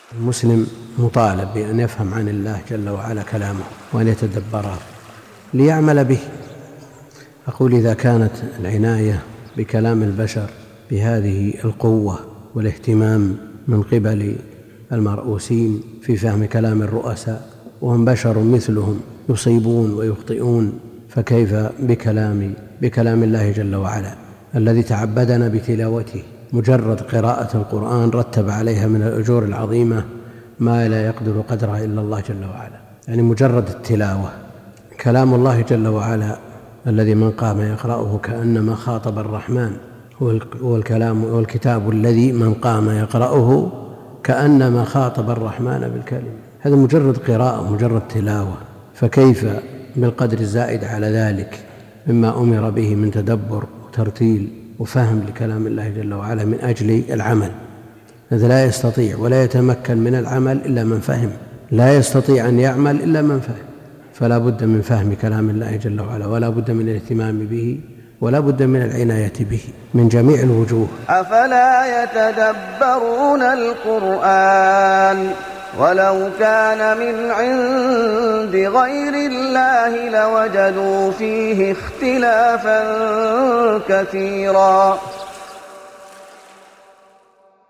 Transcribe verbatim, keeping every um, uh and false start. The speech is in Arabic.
المسلم مطالب بأن يفهم عن الله جل وعلا كلامه وأن يتدبره ليعمل به. أقول إذا كانت العناية بكلام البشر بهذه القوة والاهتمام من قبل المرؤوسين في فهم كلام الرؤساء وهم بشر مثلهم يصيبون ويخطئون، فكيف بكلام بكلام الله جل وعلا الذي تعبدنا بتلاوته؟ مجرد قراءة القرآن رتب عليها من الأجور العظيمة ما لا يقدر قدرها إلا الله جل وعلا. يعني مجرد التلاوة كلام الله جل وعلا الذي من قام يقرأه كأنما خاطب الرحمن، هو الكلام والكتاب الذي من قام يقرأه كأنما خاطب الرحمن بالكلمة. هذا مجرد قراءة مجرد تلاوة، فكيف بالقدر الزائد على ذلك مما أمر به من تدبر وترتيل وفهم لكلام الله جل وعلا من أجل العمل. هذا لا يستطيع ولا يتمكن من العمل إلا من فهم، لا يستطيع أن يعمل إلا من فهم. فلا بد من فهم كلام الله جل وعلا، ولا بد من الاهتمام به، ولا بد من العناية به من جميع الوجوه. أفلا يتدبرون القرآن ولو كان من عند غير الله لوجدوا فيه اختلافا كثيرا.